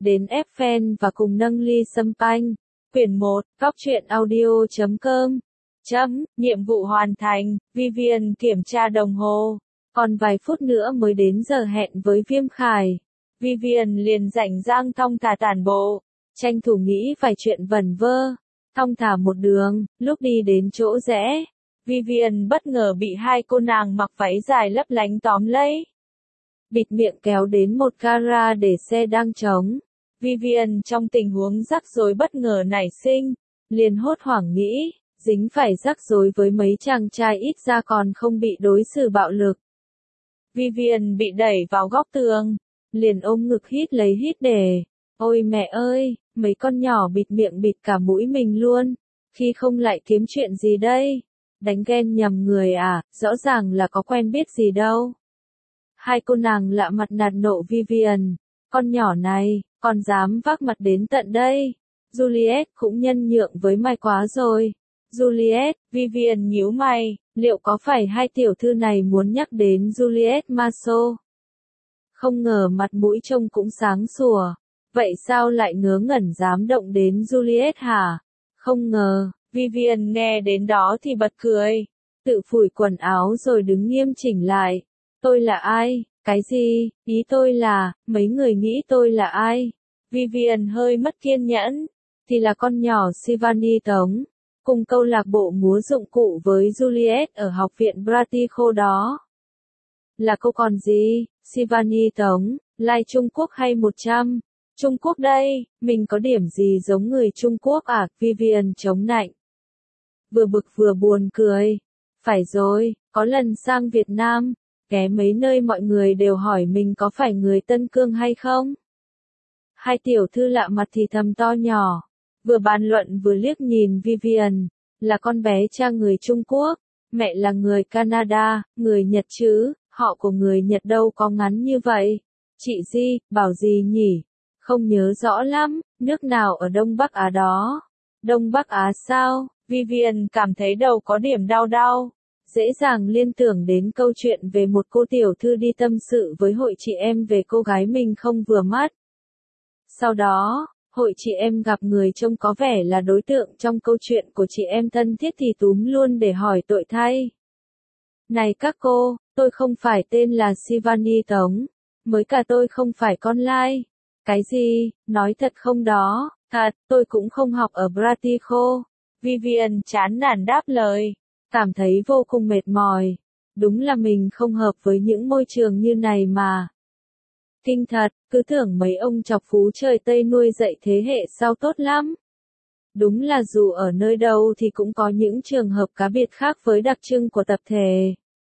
đến Eiffel và cùng nâng ly champagne. Quyển 1, góc truyện audio.com. Nhiệm vụ hoàn thành, Vivian kiểm tra đồng hồ. Còn vài phút nữa mới đến giờ hẹn với Viêm Khải. Vivian liền rảnh rang thong thả tản bộ, tranh thủ nghĩ vài chuyện vẩn vơ. Thong thả một đường, lúc đi đến chỗ rẽ, Vivian bất ngờ bị hai cô nàng mặc váy dài lấp lánh tóm lấy. Bịt miệng kéo đến một gara để xe đang trống. Vivian trong tình huống rắc rối bất ngờ nảy sinh, liền hốt hoảng nghĩ, dính phải rắc rối với mấy chàng trai ít ra còn không bị đối xử bạo lực. Vivian bị đẩy vào góc tường, liền ôm ngực hít lấy hít để, ôi mẹ ơi, mấy con nhỏ bịt miệng bịt cả mũi mình luôn, khi không lại kiếm chuyện gì đây? Đánh ghen nhầm người à, rõ ràng là có quen biết gì đâu. Hai cô nàng lạ mặt nạt nộ Vivian, con nhỏ này, còn dám vác mặt đến tận đây. Juliet cũng nhân nhượng với mày quá rồi. Juliet, Vivian nhíu mày, liệu có phải hai tiểu thư này muốn nhắc đến Juliet Maso? Không ngờ mặt mũi trông cũng sáng sủa, vậy sao lại ngớ ngẩn dám động đến Juliet hả? Không ngờ, Vivian nghe đến đó thì bật cười, tự phủi quần áo rồi đứng nghiêm chỉnh lại. Tôi là ai? Cái gì? Ý tôi là, mấy người nghĩ tôi là ai? Vivian hơi mất kiên nhẫn, thì là con nhỏ Shivani Tống, cùng câu lạc bộ múa dụng cụ với Juliet ở học viện Bratico đó. Là cô còn gì? Shivani Tống, lai Trung Quốc hay 100? Trung Quốc đây, mình có điểm gì giống người Trung Quốc à? Vivian chống nạnh. Vừa bực vừa buồn cười. Phải rồi, có lần sang Việt Nam, ghé mấy nơi mọi người đều hỏi mình có phải người Tân Cương hay không? Hai tiểu thư lạ mặt thì thầm to nhỏ, vừa bàn luận vừa liếc nhìn Vivian, là con bé cha người Trung Quốc, mẹ là người Canada, người Nhật chứ, họ của người Nhật đâu có ngắn như vậy. Chị Di, bảo gì nhỉ? Không nhớ rõ lắm, nước nào ở Đông Bắc Á đó? Đông Bắc Á sao? Vivian cảm thấy đầu có điểm đau đau. Dễ dàng liên tưởng đến câu chuyện về một cô tiểu thư đi tâm sự với hội chị em về cô gái mình không vừa mắt. Sau đó, hội chị em gặp người trông có vẻ là đối tượng trong câu chuyện của chị em thân thiết thì túm luôn để hỏi tội thay. Này các cô, tôi không phải tên là Shivani Tống, mới cả tôi không phải con lai. Cái gì, nói thật không đó? Thật, tôi cũng không học ở Bratico. Vivian chán nản đáp lời, cảm thấy vô cùng mệt mỏi. Đúng là mình không hợp với những môi trường như này mà. Kinh thật, cứ tưởng mấy ông chọc phú trời Tây nuôi dạy thế hệ sau tốt lắm. Đúng là dù ở nơi đâu thì cũng có những trường hợp cá biệt khác với đặc trưng của tập thể.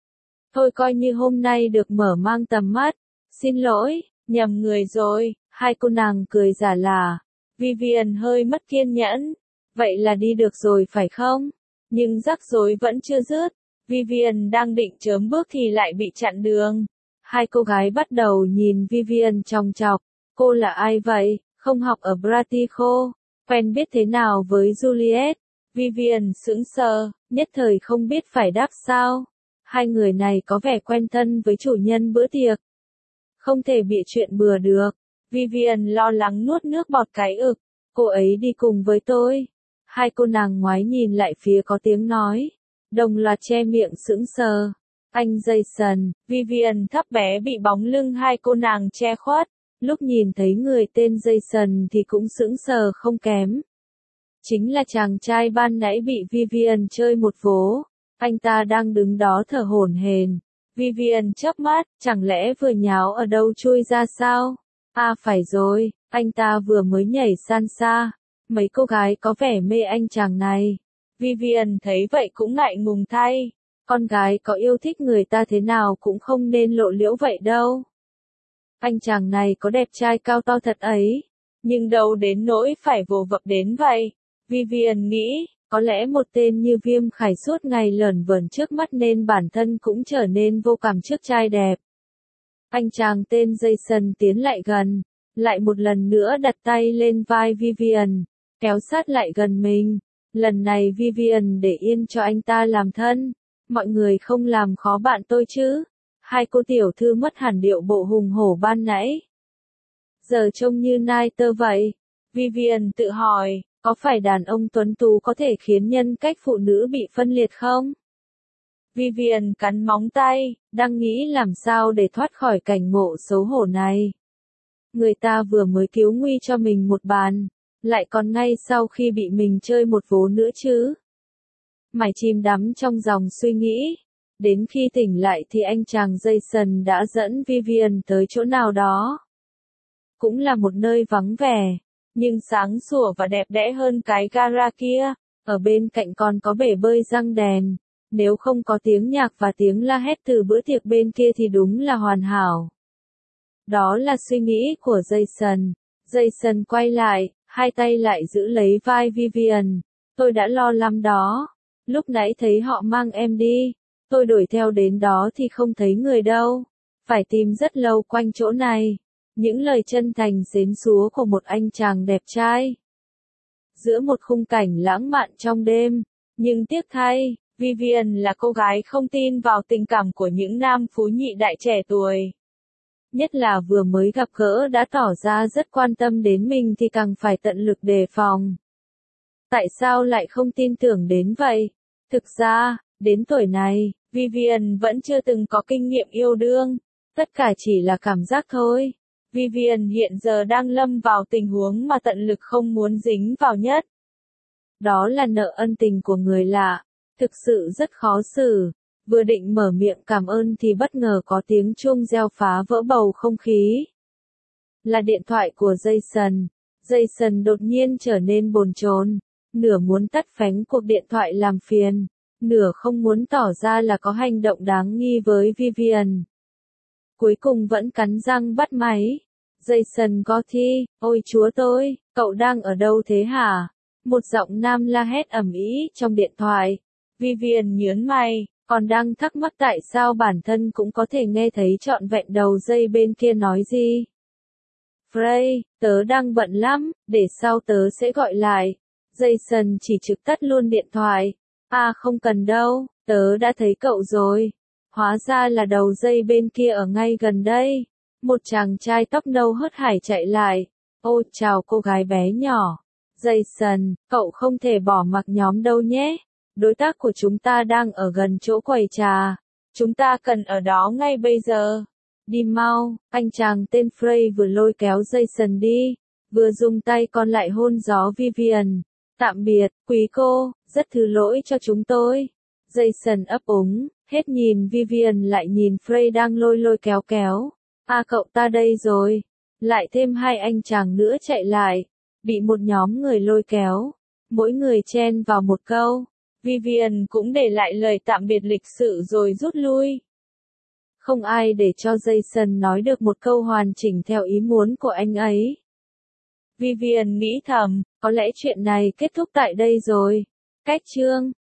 Thôi coi như hôm nay được mở mang tầm mắt. Xin lỗi, nhầm người rồi, hai cô nàng cười giả lả. Vivian hơi mất kiên nhẫn. Vậy là đi được rồi phải không? Nhưng rắc rối vẫn chưa dứt. Vivian đang định chớm bước thì lại bị chặn đường. Hai cô gái bắt đầu nhìn Vivian chòng chọc. Cô là ai vậy? Không học ở Bratico. Quen biết thế nào với Juliet? Vivian sững sờ, nhất thời không biết phải đáp sao. Hai người này có vẻ quen thân với chủ nhân bữa tiệc. Không thể bịa chuyện bừa được. Vivian lo lắng nuốt nước bọt cái ực. Cô ấy đi cùng với tôi. Hai cô nàng ngoái nhìn lại phía có tiếng nói. Đồng loạt che miệng sững sờ. Anh Jason, Vivian thấp bé bị bóng lưng hai cô nàng che khuất. Lúc nhìn thấy người tên Jason thì cũng sững sờ không kém. Chính là chàng trai ban nãy bị Vivian chơi một vố. Anh ta đang đứng đó thở hổn hển. Vivian chớp mắt, chẳng lẽ vừa nháo ở đâu chui ra sao? À phải rồi, anh ta vừa mới nhảy salsa. Mấy cô gái có vẻ mê anh chàng này. Vivian thấy vậy cũng ngại ngùng thay. Con gái có yêu thích người ta thế nào cũng không nên lộ liễu vậy đâu. Anh chàng này có đẹp trai cao to thật ấy. Nhưng đâu đến nỗi phải vồ vập đến vậy. Vivian nghĩ, có lẽ một tên như Viêm Khải suốt ngày lởn vởn trước mắt nên bản thân cũng trở nên vô cảm trước trai đẹp. Anh chàng tên Jason tiến lại gần, lại một lần nữa đặt tay lên vai Vivian, kéo sát lại gần mình. Lần này Vivian để yên cho anh ta làm thân. Mọi người không làm khó bạn tôi chứ. Hai cô tiểu thư mất hẳn điệu bộ hùng hổ ban nãy. giờ trông như nai tơ vậy. Vivian tự hỏi, có phải đàn ông tuấn tú có thể khiến nhân cách phụ nữ bị phân liệt không? Vivian cắn móng tay, đang nghĩ làm sao để thoát khỏi cảnh ngộ xấu hổ này. Người ta vừa mới cứu nguy cho mình một bàn, lại còn ngay sau khi bị mình chơi một vố nữa chứ. Mải chìm đắm trong dòng suy nghĩ. Đến khi tỉnh lại thì anh chàng Jason đã dẫn Vivian tới chỗ nào đó. Cũng là một nơi vắng vẻ, nhưng sáng sủa và đẹp đẽ hơn cái gara kia. Ở bên cạnh còn có bể bơi răng đèn. Nếu không có tiếng nhạc và tiếng la hét từ bữa tiệc bên kia thì đúng là hoàn hảo. Đó là suy nghĩ của Jason. Jason quay lại, hai tay lại giữ lấy vai Vivian. Tôi đã lo lắm đó. Lúc nãy thấy họ mang em đi. Tôi đuổi theo đến đó thì không thấy người đâu. Phải tìm rất lâu quanh chỗ này. Những lời chân thành xến xúa của một anh chàng đẹp trai. Giữa một khung cảnh lãng mạn trong đêm. Nhưng tiếc thay, Vivian là cô gái không tin vào tình cảm của những nam phú nhị đại trẻ tuổi. Nhất là vừa mới gặp gỡ đã tỏ ra rất quan tâm đến mình thì càng phải tận lực đề phòng. Tại sao lại không tin tưởng đến vậy? Thực ra, đến tuổi này, Vivian vẫn chưa từng có kinh nghiệm yêu đương. Tất cả chỉ là cảm giác thôi. Vivian hiện giờ đang lâm vào tình huống mà tận lực không muốn dính vào nhất. Đó là nợ ân tình của người lạ. Thực sự rất khó xử. Vừa định mở miệng cảm ơn thì bất ngờ có tiếng chuông reo phá vỡ bầu không khí. Là điện thoại của Jason. Jason đột nhiên trở nên bồn chồn. Nửa muốn tắt phánh cuộc điện thoại làm phiền. Nửa không muốn tỏ ra là có hành động đáng nghi với Vivian. Cuối cùng vẫn cắn răng bắt máy. Jason Gotti, ôi chúa tôi, cậu đang ở đâu thế hả? Một giọng nam la hét ầm ĩ trong điện thoại. Vivian nhướng mày, còn đang thắc mắc tại sao bản thân cũng có thể nghe thấy trọn vẹn đầu dây bên kia nói gì. Frey, tớ đang bận lắm, để sau tớ sẽ gọi lại. Jason chỉ trực tắt luôn điện thoại. À không cần đâu, tớ đã thấy cậu rồi. Hóa ra là đầu dây bên kia ở ngay gần đây. Một chàng trai tóc nâu hớt hải chạy lại. Ô chào cô gái bé nhỏ. Jason, cậu không thể bỏ mặc nhóm đâu nhé. Đối tác của chúng ta đang ở gần chỗ quầy trà. Chúng ta cần ở đó ngay bây giờ. Đi mau, anh chàng tên Frey vừa lôi kéo Jason đi. Vừa dùng tay còn lại hôn gió Vivian. Tạm biệt, quý cô, rất thứ lỗi cho chúng tôi. Jason ấp úng, hết nhìn Vivian lại nhìn Frey đang lôi kéo kéo. À cậu ta đây rồi. Lại thêm hai anh chàng nữa chạy lại. Bị một nhóm người lôi kéo. Mỗi người chen vào một câu. Vivian cũng để lại lời tạm biệt lịch sự rồi rút lui. Không ai để cho Jason nói được một câu hoàn chỉnh theo ý muốn của anh ấy. Vivian nghĩ thầm, có lẽ chuyện này kết thúc tại đây rồi. Cách chương